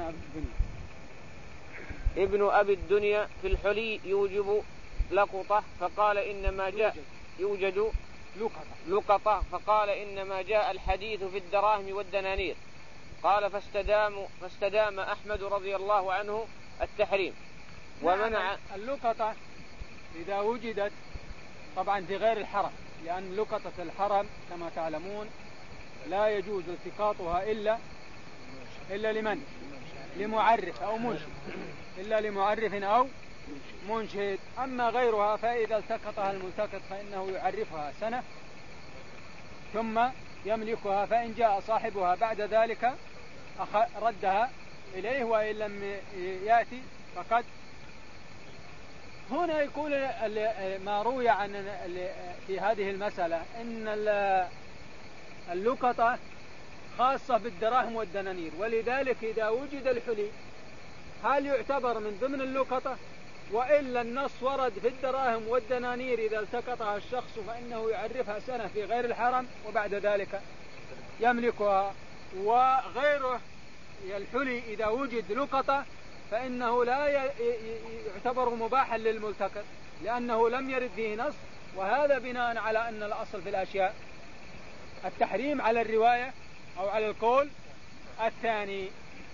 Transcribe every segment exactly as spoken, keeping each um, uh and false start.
أبي الدنيا. ابن أبي الدنيا في الحلي يوجب لقطة فقال إنما جاء يوجد لقطة. لقطة فقال إنما جاء الحديث في الدراهم والدنانير. قال فاستدام, فاستدام أحمد رضي الله عنه التحريم ومنع. اللقطة إذا وجدت طبعا في غير الحرم، لأن لقطة الحرم كما تعلمون لا يجوز التقاطها إلا إلا لمن؟ لمعرف أو منشد، إلا لمعرف أو منشد. أما غيرها فإذا التقطها الملتقط فإنه يعرفها سنة ثم يملكها، فإن جاء صاحبها بعد ذلك ردها إليه، وإن لم يأتي فقد. هنا يقول ما روي عن في هذه المسألة إن اللقطة خاصة بالدراهم والدنانير، ولذلك إذا وجد الحلي هل يعتبر من ضمن اللقطة؟ وإلا النص ورد في الدراهم والدنانير إذا التقطها الشخص فإنه يعرفها سنة في غير الحرم وبعد ذلك يملكها. وغيره الحلي إذا وجد لقطة فإنه لا يعتبر مباحا للملتقط لأنه لم يرد فيه نص، وهذا بناء على أن الأصل في الأشياء التحريم على الرواية أو على القول الثاني.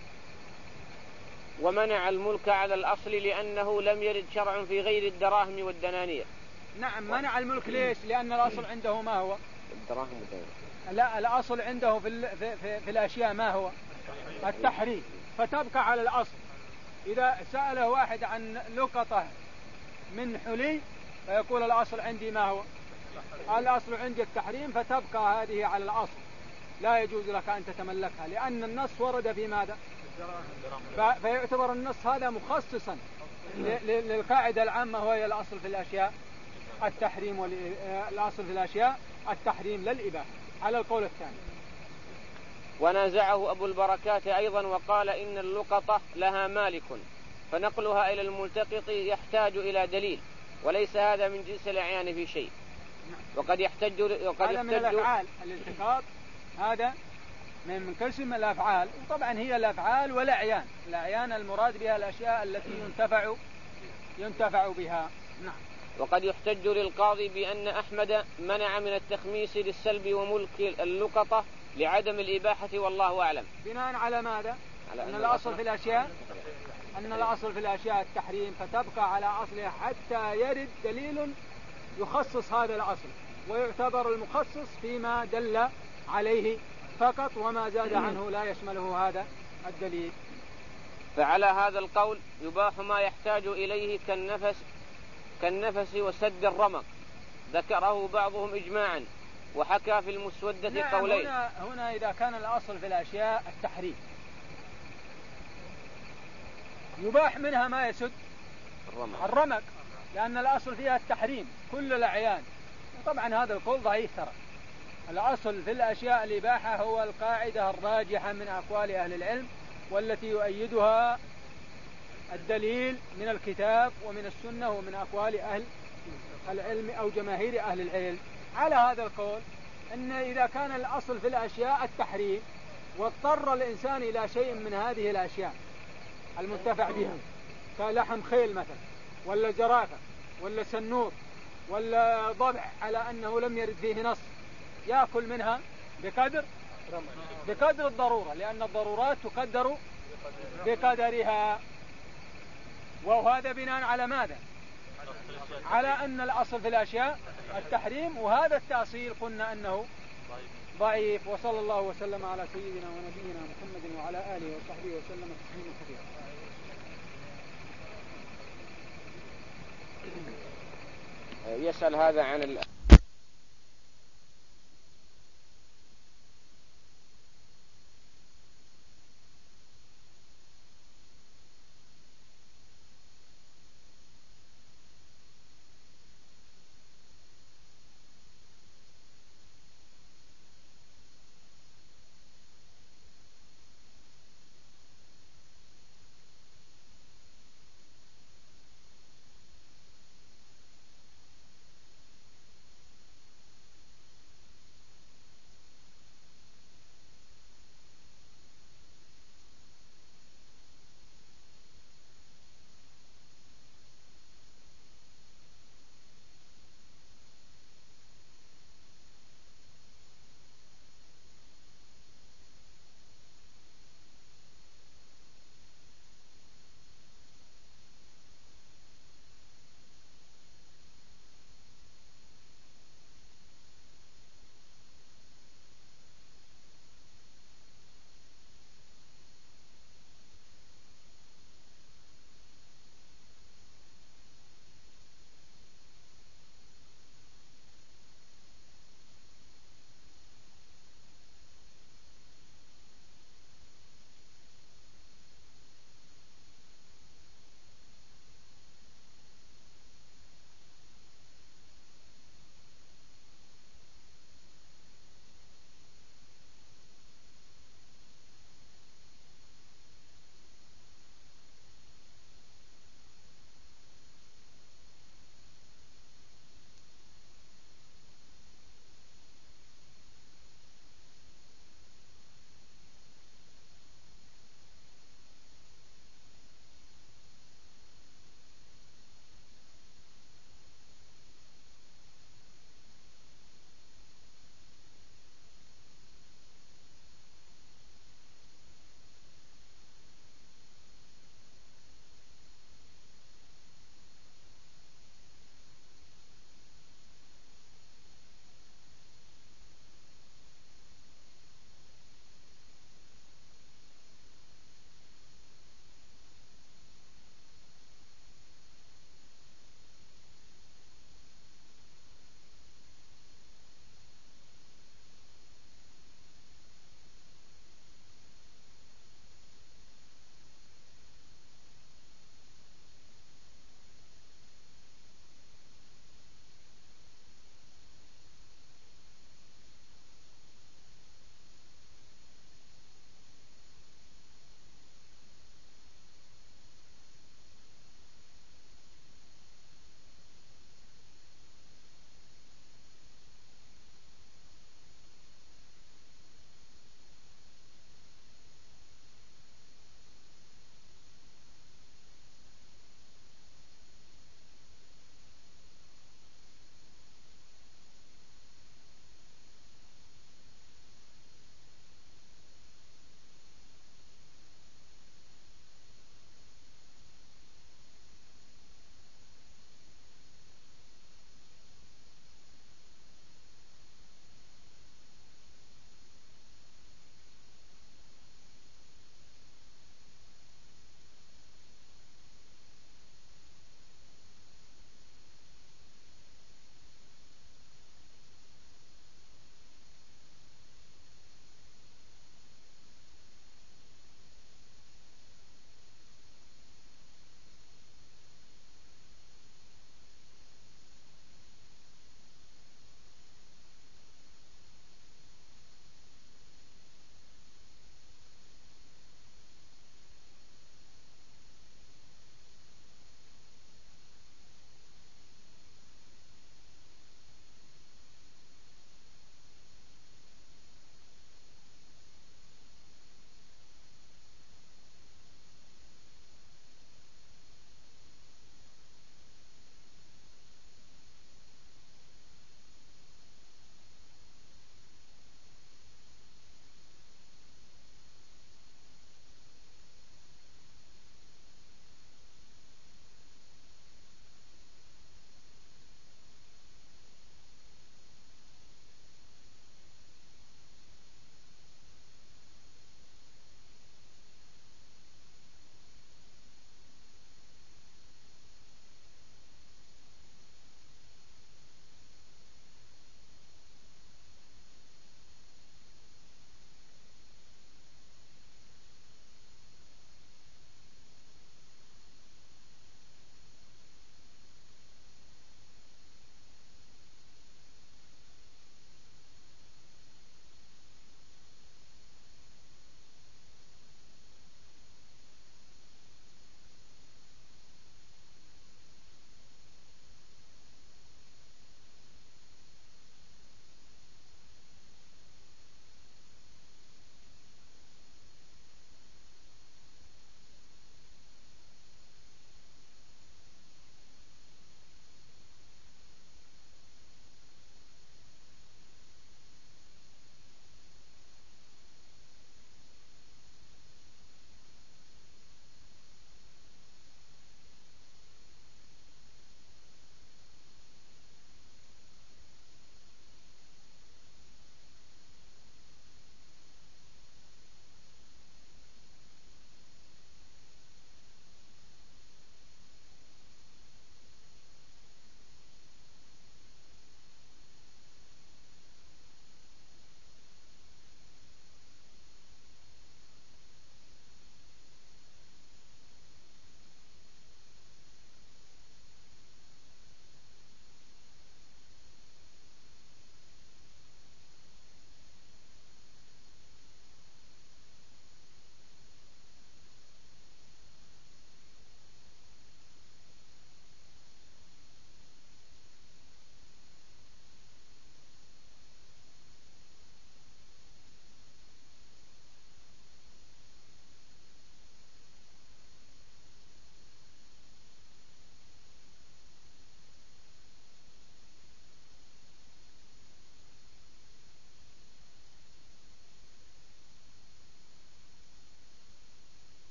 ومنع الملك على الأصل لأنه لم يرد شرع في غير الدراهم والدنانير. نعم منع الملك ليش؟ لأن الأصل عنده ما هو؟ الدراهم والدنانير. لا، الأصل عنده في, في, في, في الأشياء ما هو؟ التحريم، فتبقى على الأصل. إذا سأله واحد عن لقطة من حلي فيقول الأصل عندي ما هو؟ الأصل عندي التحريم، فتبقى هذه على الأصل، لا يجوز لك أن تتملكها لأن النص ورد في ماذا؟ فيعتبر النص هذا مخصصا للقاعدة العامة وهي الأصل في الأشياء التحريم، والأصل في الأشياء التحريم للإباحة على القول الثاني. ونازعه أبو البركات أيضا وقال إن اللقطة لها مالك فنقلها إلى الملتقط يحتاج إلى دليل، وليس هذا من جنس الأعيان في شيء. وقد يحتج وقد هذا من الأفعال، الالتقاط هذا من قسم الأفعال، وطبعا هي الأفعال والأعيان. الأعيان المراد بها الأشياء التي ينتفع ينتفع بها. نعم. وقد يحتج للقاضي بأن أحمد منع من التخميس للسلب وملك اللقطة لعدم الإباحة والله أعلم. بناء على ماذا؟ على أن الأصل في الأشياء أن الأصل في الأشياء التحريم، فتبقى على أصلها حتى يرد دليل يخصص هذا الأصل، ويعتبر المخصص فيما دل عليه فقط، وما زاد عنه لا يشمله هذا الدليل. فعلى هذا القول يباح ما يحتاج إليه كالنفس كالنفس وسد الرمق، ذكره بعضهم إجماعا وحكى في المسودة نعم قولين. هنا, هنا إذا كان الأصل في الأشياء التحريم يباح منها ما يسد الرمق, الرمق لأن الأصل فيها التحريم كل الأعيان. طبعا هذا القول ضعيف ترى. الأصل في الأشياء الإباحة هو القاعدة الراجحة من أقوال أهل العلم، والتي يؤيدها الدليل من الكتاب ومن السنة ومن أقوال أهل العلم أو جماهير أهل العلم. على هذا القول أن إذا كان الأصل في الأشياء التحريم واضطر الإنسان إلى شيء من هذه الأشياء المنتفع بها كلحم خيل مثلا ولا زرافة ولا سنور ولا ضبع على أنه لم يرد فيه نص، يأكل منها بقدر بقدر الضرورة، لأن الضرورات تقدر بقدرها. وهذا بناء على ماذا؟ على أن الأصل في الأشياء التحريم، وهذا التأصيل قلنا أنه ضعيف. وصلى الله وسلم على سيدنا ونبينا محمد وعلى آله وصحبه وسلم تسليما كثيرا. يسأل هذا عن